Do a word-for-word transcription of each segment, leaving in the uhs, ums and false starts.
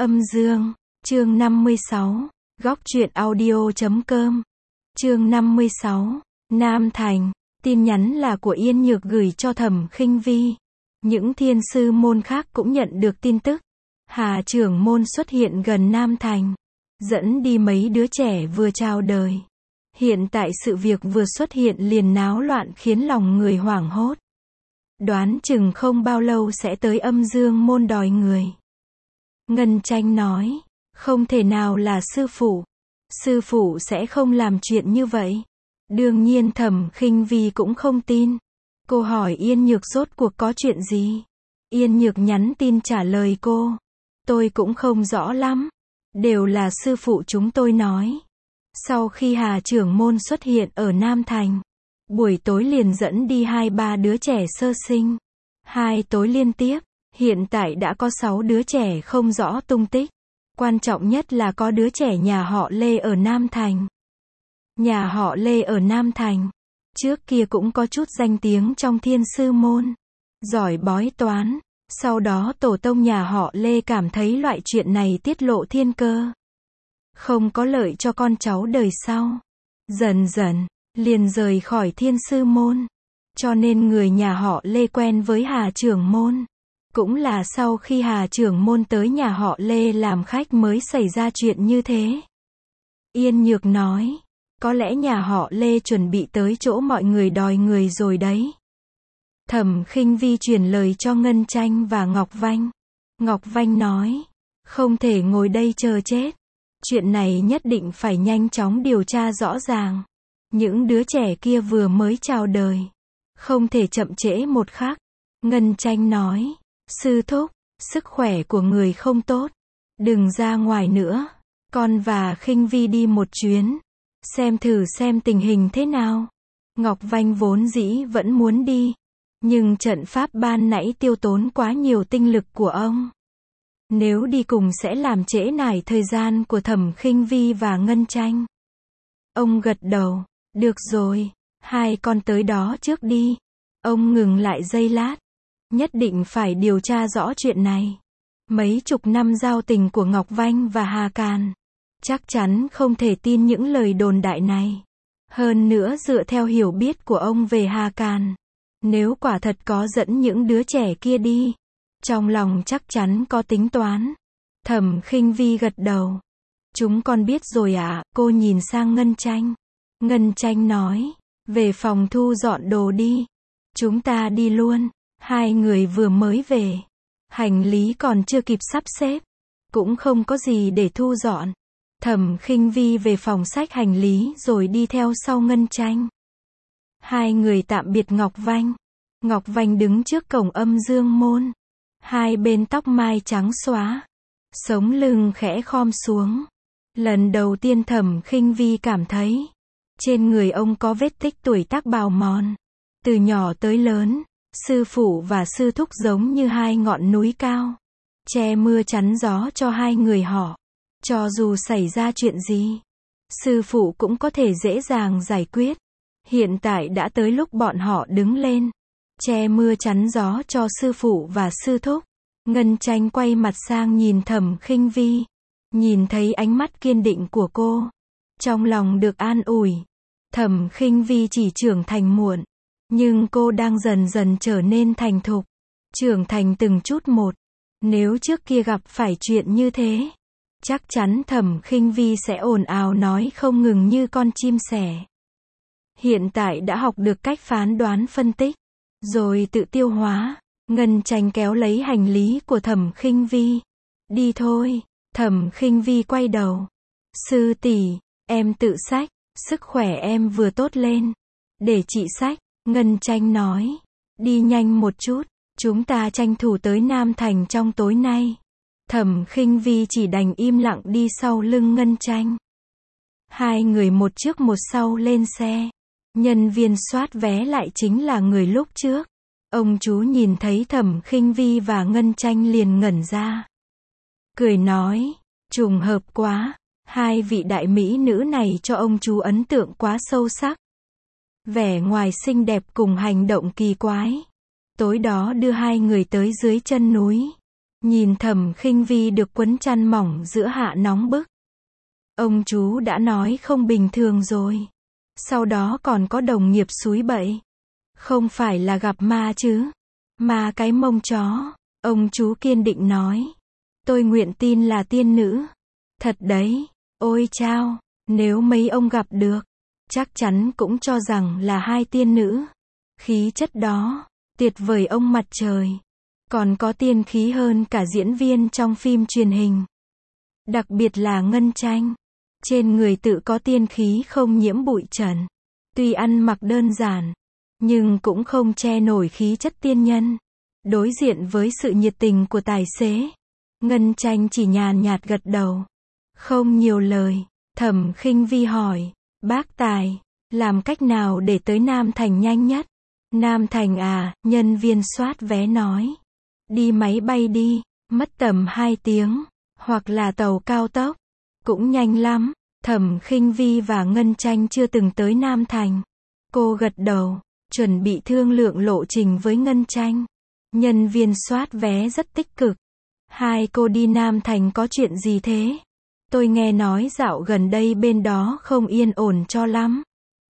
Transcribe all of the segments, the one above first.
Âm dương, chương năm mươi sáu, góc truyện audio chấm com. Chương năm mươi sáu, Nam Thành, tin nhắn là của Yên Nhược gửi cho Thẩm Khinh Vi. Những thiên sư môn khác cũng nhận được tin tức. Hà trưởng môn xuất hiện gần Nam Thành, dẫn đi mấy đứa trẻ vừa chào đời. Hiện tại sự việc vừa xuất hiện liền náo loạn khiến lòng người hoảng hốt. Đoán chừng không bao lâu sẽ tới âm dương môn đòi người. Ngân Tranh nói, không thể nào là sư phụ. Sư phụ sẽ không làm chuyện như vậy. Đương nhiên Thẩm Khinh Vi cũng không tin. Cô hỏi Yên Nhược rốt cuộc có chuyện gì. Yên Nhược nhắn tin trả lời cô. Tôi cũng không rõ lắm. Đều là sư phụ chúng tôi nói. Sau khi Hà trưởng môn xuất hiện ở Nam Thành, buổi tối liền dẫn đi hai ba đứa trẻ sơ sinh. Hai tối liên tiếp, hiện tại đã có sáu đứa trẻ không rõ tung tích. Quan trọng nhất là có đứa trẻ nhà họ Lê ở Nam Thành. Nhà họ Lê ở Nam Thành, trước kia cũng có chút danh tiếng trong thiên sư môn. Giỏi bói toán, sau đó tổ tông nhà họ Lê cảm thấy loại chuyện này tiết lộ thiên cơ. Không có lợi cho con cháu đời sau. Dần dần, liền rời khỏi thiên sư môn. Cho nên người nhà họ Lê quen với Hà trưởng môn. Cũng là sau khi Hà trưởng môn tới nhà họ Lê làm khách mới xảy ra chuyện như thế. Yên Nhược nói, có lẽ nhà họ Lê chuẩn bị tới chỗ mọi người đòi người rồi đấy. Thẩm Khinh Vi truyền lời cho Ngân Tranh và Ngọc Vanh. Ngọc Vanh nói, không thể ngồi đây chờ chết. Chuyện này nhất định phải nhanh chóng điều tra rõ ràng. Những đứa trẻ kia vừa mới chào đời. Không thể chậm trễ một khắc. Ngân Tranh nói, sư thúc, sức khỏe của người không tốt. Đừng ra ngoài nữa. Con và Khinh Vi đi một chuyến. Xem thử xem tình hình thế nào. Ngọc Vanh vốn dĩ vẫn muốn đi. Nhưng trận pháp ban nãy tiêu tốn quá nhiều tinh lực của ông. Nếu đi cùng sẽ làm trễ nải thời gian của Thẩm Khinh Vi và Ngân Tranh. Ông gật đầu, được rồi, hai con tới đó trước đi. Ông ngừng lại giây lát. Nhất định phải điều tra rõ chuyện này. Mấy chục năm giao tình của Ngọc Vanh và Hà Càn. Chắc chắn không thể tin những lời đồn đại này. Hơn nữa dựa theo hiểu biết của ông về Hà Càn. Nếu quả thật có dẫn những đứa trẻ kia đi. Trong lòng chắc chắn có tính toán. Thẩm Khinh Vi gật đầu. Chúng con biết rồi ạ, à, cô nhìn sang Ngân Tranh. Ngân Tranh nói, về phòng thu dọn đồ đi. Chúng ta đi luôn. Hai người vừa mới về. Hành lý còn chưa kịp sắp xếp. Cũng không có gì để thu dọn. Thẩm Khinh Vi về phòng xách hành lý rồi đi theo sau Ngân Tranh. Hai người tạm biệt Ngọc Vanh. Ngọc Vanh đứng trước cổng âm dương môn. Hai bên tóc mai trắng xóa. Sống lưng khẽ khom xuống. Lần đầu tiên Thẩm Khinh Vi cảm thấy. Trên người ông có vết tích tuổi tác bào mòn. Từ nhỏ tới lớn. Sư phụ và sư thúc giống như hai ngọn núi cao. Che mưa chắn gió cho hai người họ. Cho dù xảy ra chuyện gì. Sư phụ cũng có thể dễ dàng giải quyết. Hiện tại đã tới lúc bọn họ đứng lên. Che mưa chắn gió cho sư phụ và sư thúc. Ngân Tranh quay mặt sang nhìn Thẩm Khinh Vi. Nhìn thấy ánh mắt kiên định của cô. Trong lòng được an ủi. Thẩm Khinh Vi chỉ trưởng thành muộn. Nhưng cô đang dần dần trở nên thành thục. Trưởng thành từng chút một. Nếu trước kia gặp phải chuyện như thế. Chắc chắn Thẩm Khinh Vi sẽ ồn ào nói không ngừng như con chim sẻ. Hiện tại đã học được cách phán đoán phân tích. Rồi tự tiêu hóa. Ngân Tranh kéo lấy hành lý của Thẩm Khinh Vi. Đi thôi. Thẩm Khinh Vi quay đầu. Sư tỷ, em tự xách. Sức khỏe em vừa tốt lên. Để chị xách. Ngân Tranh nói. Đi nhanh một chút. Chúng ta tranh thủ tới Nam Thành trong tối nay. Thẩm Khinh Vi chỉ đành im lặng đi sau lưng Ngân Tranh. Hai người một trước một sau lên xe. Nhân viên soát vé lại chính là người lúc trước. Ông chú nhìn thấy Thẩm Khinh Vi và Ngân Tranh liền ngẩn ra. Cười nói, trùng hợp quá. Hai vị đại mỹ nữ này cho ông chú ấn tượng quá sâu sắc. Vẻ ngoài xinh đẹp cùng hành động kỳ quái. Tối đó đưa hai người tới dưới chân núi. Nhìn Thẩm Khinh Vi được quấn chăn mỏng giữa hạ nóng bức. Ông chú đã nói không bình thường rồi. Sau đó còn có đồng nghiệp xúi bậy. Không phải là gặp ma chứ. Ma cái mông chó. Ông chú kiên định nói. Tôi nguyện tin là tiên nữ. Thật đấy. Ôi chao. Nếu mấy ông gặp được, chắc chắn cũng cho rằng là hai tiên nữ. Khí chất đó, tuyệt vời ông mặt trời. Còn có tiên khí hơn cả diễn viên trong phim truyền hình. Đặc biệt là Ngân Tranh. Trên người tự có tiên khí không nhiễm bụi trần. Tuy ăn mặc đơn giản, nhưng cũng không che nổi khí chất tiên nhân. Đối diện với sự nhiệt tình của tài xế, Ngân Tranh chỉ nhàn nhạt gật đầu. Không nhiều lời. Thẩm Khinh Vi hỏi, bác Tài, làm cách nào để tới Nam Thành nhanh nhất? Nam Thành à, nhân viên soát vé nói. Đi máy bay đi, mất tầm hai tiếng, hoặc là tàu cao tốc, cũng nhanh lắm. Thẩm Khinh Vi và Ngân Tranh chưa từng tới Nam Thành. Cô gật đầu, chuẩn bị thương lượng lộ trình với Ngân Tranh. Nhân viên soát vé rất tích cực. Hai cô đi Nam Thành có chuyện gì thế? Tôi nghe nói dạo gần đây bên đó không yên ổn cho lắm.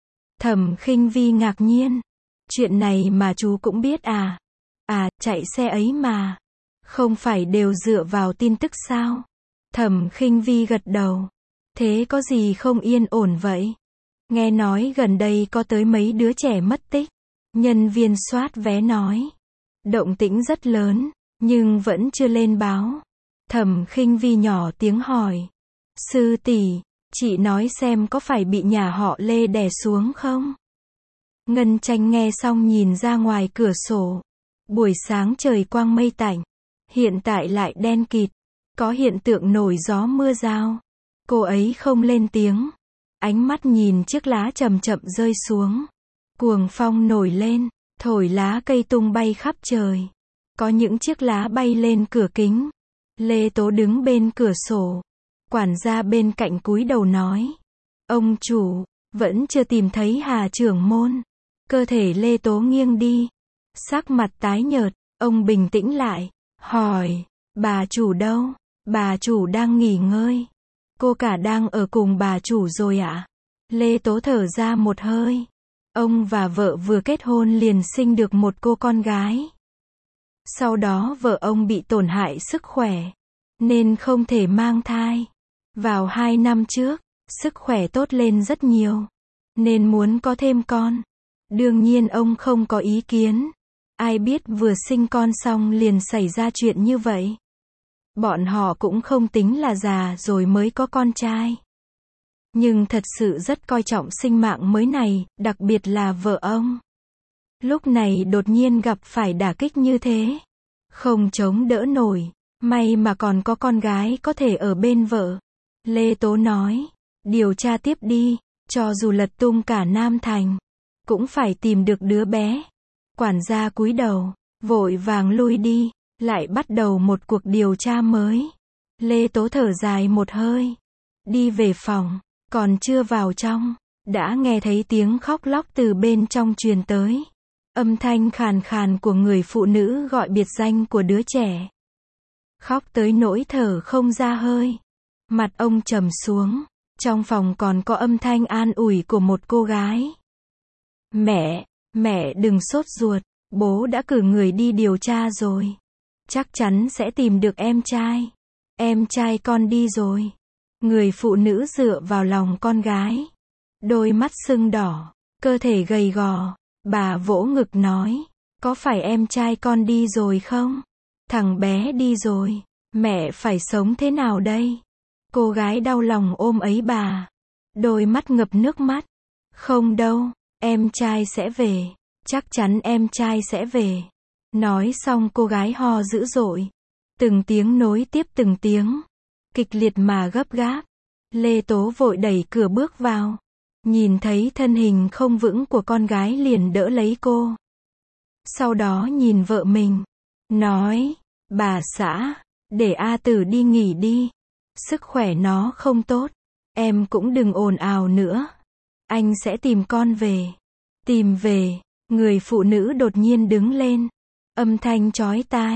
Thẩm Khinh Vi ngạc nhiên. Chuyện này mà chú cũng biết à? À, chạy xe ấy mà. Không phải đều dựa vào tin tức sao? Thẩm Khinh Vi gật đầu. Thế có gì không yên ổn vậy? Nghe nói gần đây có tới mấy đứa trẻ mất tích. Nhân viên soát vé nói. Động tĩnh rất lớn, nhưng vẫn chưa lên báo. Thẩm Khinh Vi nhỏ tiếng hỏi. Sư tỷ, chị nói xem có phải bị nhà họ Lê đè xuống không? Ngân Tranh nghe xong nhìn ra ngoài cửa sổ. Buổi sáng trời quang mây tạnh. Hiện tại lại đen kịt. Có hiện tượng nổi gió mưa rào. Cô ấy không lên tiếng. Ánh mắt nhìn chiếc lá chậm chậm rơi xuống. Cuồng phong nổi lên, thổi lá cây tung bay khắp trời. Có những chiếc lá bay lên cửa kính. Lê Tố đứng bên cửa sổ. Quản gia bên cạnh cúi đầu nói. Ông chủ, vẫn chưa tìm thấy Hà trưởng môn. Cơ thể Lê Tố nghiêng đi. Sắc mặt tái nhợt, ông bình tĩnh lại. Hỏi, bà chủ đâu? Bà chủ đang nghỉ ngơi. Cô cả đang ở cùng bà chủ rồi ạ? Lê Tố thở ra một hơi. Ông và vợ vừa kết hôn liền sinh được một cô con gái. Sau đó vợ ông bị tổn hại sức khỏe, nên không thể mang thai. Vào hai năm trước, sức khỏe tốt lên rất nhiều, nên muốn có thêm con. Đương nhiên ông không có ý kiến. Ai biết vừa sinh con xong liền xảy ra chuyện như vậy. Bọn họ cũng không tính là già rồi mới có con trai. Nhưng thật sự rất coi trọng sinh mạng mới này, đặc biệt là vợ ông. Lúc này đột nhiên gặp phải đả kích như thế. Không chống đỡ nổi. May mà còn có con gái có thể ở bên vợ. Lê Tố nói. Điều tra tiếp đi. Cho dù lật tung cả Nam Thành, cũng phải tìm được đứa bé. Quản gia cúi đầu, vội vàng lui đi. Lại bắt đầu một cuộc điều tra mới. Lê Tố thở dài một hơi. Đi về phòng. Còn chưa vào trong, đã nghe thấy tiếng khóc lóc từ bên trong truyền tới. Âm thanh khàn khàn của người phụ nữ gọi biệt danh của đứa trẻ. Khóc tới nỗi thở không ra hơi. Mặt ông trầm xuống. Trong phòng còn có âm thanh an ủi của một cô gái. Mẹ, mẹ đừng sốt ruột. Bố đã cử người đi điều tra rồi. Chắc chắn sẽ tìm được em trai. Em trai con đi rồi. Người phụ nữ dựa vào lòng con gái. Đôi mắt sưng đỏ, cơ thể gầy gò. Bà vỗ ngực nói. Có phải em trai con đi rồi không? Thằng bé đi rồi. Mẹ phải sống thế nào đây? Cô gái đau lòng ôm ấy bà. Đôi mắt ngập nước mắt. Không đâu, em trai sẽ về. Chắc chắn em trai sẽ về. Nói xong cô gái ho dữ dội. Từng tiếng nối tiếp từng tiếng. Kịch liệt mà gấp gáp. Lê Tố vội đẩy cửa bước vào. Nhìn thấy thân hình không vững của con gái liền đỡ lấy cô. Sau đó nhìn vợ mình. Nói, bà xã, để A Tử đi nghỉ đi. Sức khỏe nó không tốt. Em cũng đừng ồn ào nữa. Anh sẽ tìm con về. Tìm về, người phụ nữ đột nhiên đứng lên. Âm thanh chói tai.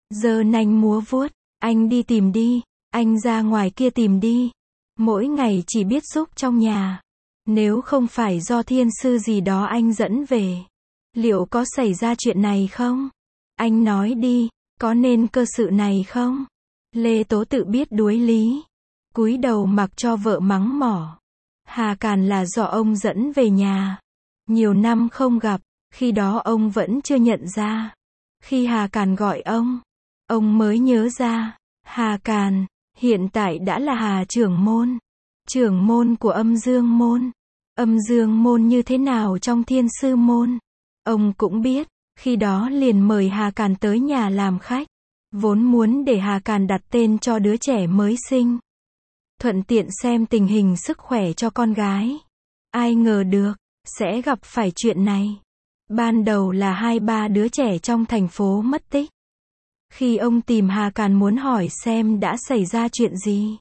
giơ nanh múa vuốt, anh đi tìm đi, anh ra ngoài kia tìm đi. Mỗi ngày chỉ biết giúp trong nhà. Nếu không phải do thiên sư gì đó anh dẫn về, liệu có xảy ra chuyện này không? Anh nói đi, có nên cơ sự này không? Lê Tố tự biết đuối lý, cúi đầu mặc cho vợ mắng mỏ. Hà Càn là do ông dẫn về nhà. Nhiều năm không gặp, khi đó ông vẫn chưa nhận ra. Khi Hà Càn gọi ông, ông mới nhớ ra, Hà Càn, hiện tại đã là Hà trưởng môn. Trưởng môn của Âm Dương môn. Âm Dương môn như thế nào trong Thiên Sư môn? Ông cũng biết, khi đó liền mời Hà Càn tới nhà làm khách. Vốn muốn để Hà Càn đặt tên cho đứa trẻ mới sinh. Thuận tiện xem tình hình sức khỏe cho con gái. Ai ngờ được, sẽ gặp phải chuyện này. Ban đầu là hai ba đứa trẻ trong thành phố mất tích. Khi ông tìm Hà Càn muốn hỏi xem đã xảy ra chuyện gì.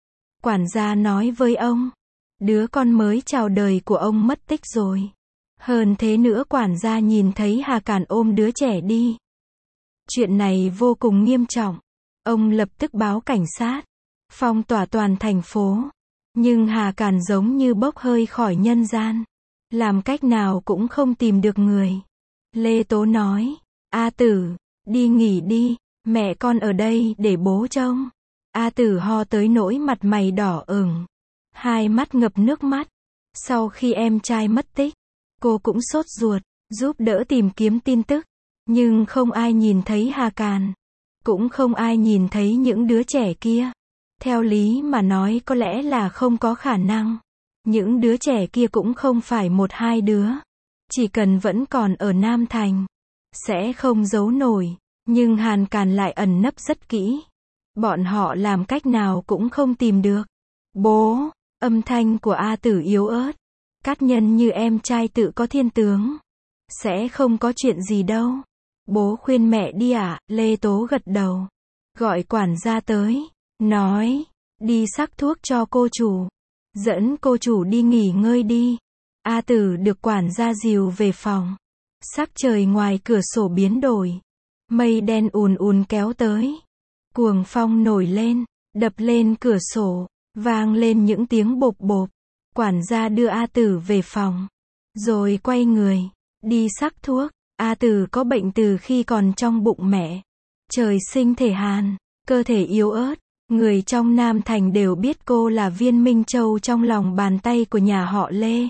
Quản gia nói với ông, đứa con mới chào đời của ông mất tích rồi. Hơn thế nữa quản gia nhìn thấy Hà Càn ôm đứa trẻ đi. Chuyện này vô cùng nghiêm trọng. Ông lập tức báo cảnh sát, phong tỏa toàn thành phố. Nhưng Hà Càn giống như bốc hơi khỏi nhân gian. Làm cách nào cũng không tìm được người. Lê Tố nói, A Tử, đi nghỉ đi, mẹ con ở đây để bố trông. A Tử ho tới nỗi mặt mày đỏ ửng, hai mắt ngập nước mắt. Sau khi em trai mất tích, cô cũng sốt ruột, giúp đỡ tìm kiếm tin tức. Nhưng không ai nhìn thấy Hà Càn. Cũng không ai nhìn thấy những đứa trẻ kia. Theo lý mà nói có lẽ là không có khả năng. Những đứa trẻ kia cũng không phải một hai đứa. Chỉ cần vẫn còn ở Nam Thành, sẽ không giấu nổi. Nhưng Hàn Càn lại ẩn nấp rất kỹ. Bọn họ làm cách nào cũng không tìm được. Bố, âm thanh của A Tử yếu ớt. Cát Nhân như em trai tự có thiên tướng. Sẽ không có chuyện gì đâu. Bố khuyên mẹ đi ạ, à? Lê Tố gật đầu. Gọi quản gia tới. Nói, đi sắc thuốc cho cô chủ. Dẫn cô chủ đi nghỉ ngơi đi. A Tử được quản gia dìu về phòng. Sắc trời ngoài cửa sổ biến đổi. Mây đen ùn ùn kéo tới. Cuồng phong nổi lên, đập lên cửa sổ, vang lên những tiếng bộp bộp. Quản gia đưa A Tử về phòng. Rồi quay người, đi sắc thuốc. A Tử có bệnh từ khi còn trong bụng mẹ. Trời sinh thể hàn, cơ thể yếu ớt. Người trong Nam Thành đều biết cô là viên minh châu trong lòng bàn tay của nhà họ Lê.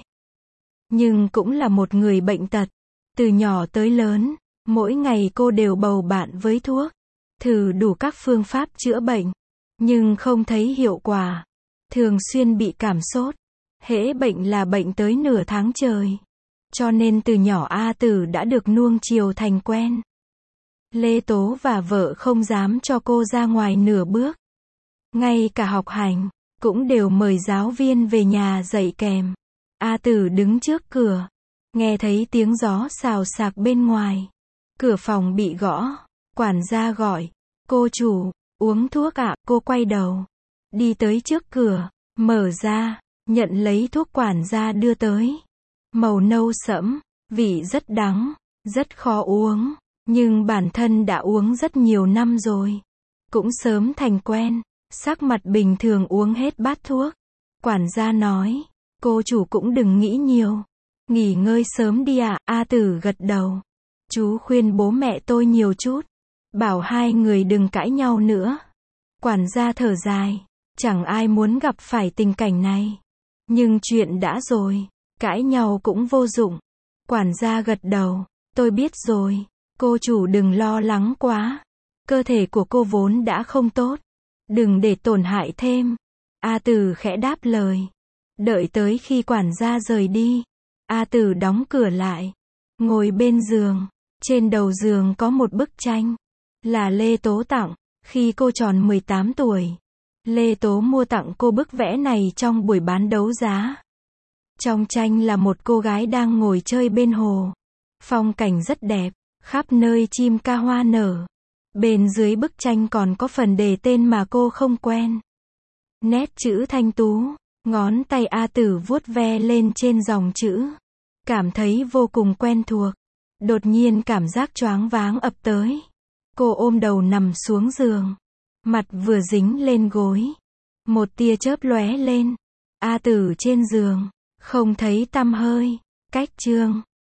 Nhưng cũng là một người bệnh tật. Từ nhỏ tới lớn, mỗi ngày cô đều bầu bạn với thuốc. Thử đủ các phương pháp chữa bệnh. Nhưng không thấy hiệu quả. Thường xuyên bị cảm sốt. Hễ bệnh là bệnh tới nửa tháng trời. Cho nên từ nhỏ A Tử đã được nuông chiều thành quen. Lê Tố và vợ không dám cho cô ra ngoài nửa bước. Ngay cả học hành, cũng đều mời giáo viên về nhà dạy kèm. A Tử đứng trước cửa, nghe thấy tiếng gió xào xạc bên ngoài. Cửa phòng bị gõ, quản gia gọi, cô chủ, uống thuốc ạ, à? Cô quay đầu, đi tới trước cửa, mở ra, nhận lấy thuốc quản gia đưa tới. Màu nâu sẫm, vị rất đắng, rất khó uống, nhưng bản thân đã uống rất nhiều năm rồi. Cũng sớm thành quen, sắc mặt bình thường uống hết bát thuốc. Quản gia nói, cô chủ cũng đừng nghĩ nhiều. Nghỉ ngơi sớm đi ạ, à? A Tử gật đầu. Chú khuyên bố mẹ tôi nhiều chút. Bảo hai người đừng cãi nhau nữa. Quản gia thở dài. Chẳng ai muốn gặp phải tình cảnh này. Nhưng chuyện đã rồi. Cãi nhau cũng vô dụng. Quản gia gật đầu. Tôi biết rồi. Cô chủ đừng lo lắng quá. Cơ thể của cô vốn đã không tốt. Đừng để tổn hại thêm. A Tử khẽ đáp lời. Đợi tới khi quản gia rời đi. A Tử đóng cửa lại. Ngồi bên giường. Trên đầu giường có một bức tranh. Là Lê Tố tặng. Khi cô tròn mười tám tuổi. Lê Tố mua tặng cô bức vẽ này trong buổi bán đấu giá. Trong tranh là một cô gái đang ngồi chơi bên hồ. Phong cảnh rất đẹp. Khắp nơi chim ca hoa nở. Bên dưới bức tranh còn có phần đề tên mà cô không quen. Nét chữ thanh tú. Ngón tay A Tử vuốt ve lên trên dòng chữ. Cảm thấy vô cùng quen thuộc. Đột nhiên cảm giác choáng váng ập tới. Cô ôm đầu nằm xuống giường. Mặt vừa dính lên gối. Một tia chớp lóe lên. A Tử trên giường. Không thấy tăm hơi. Cách chương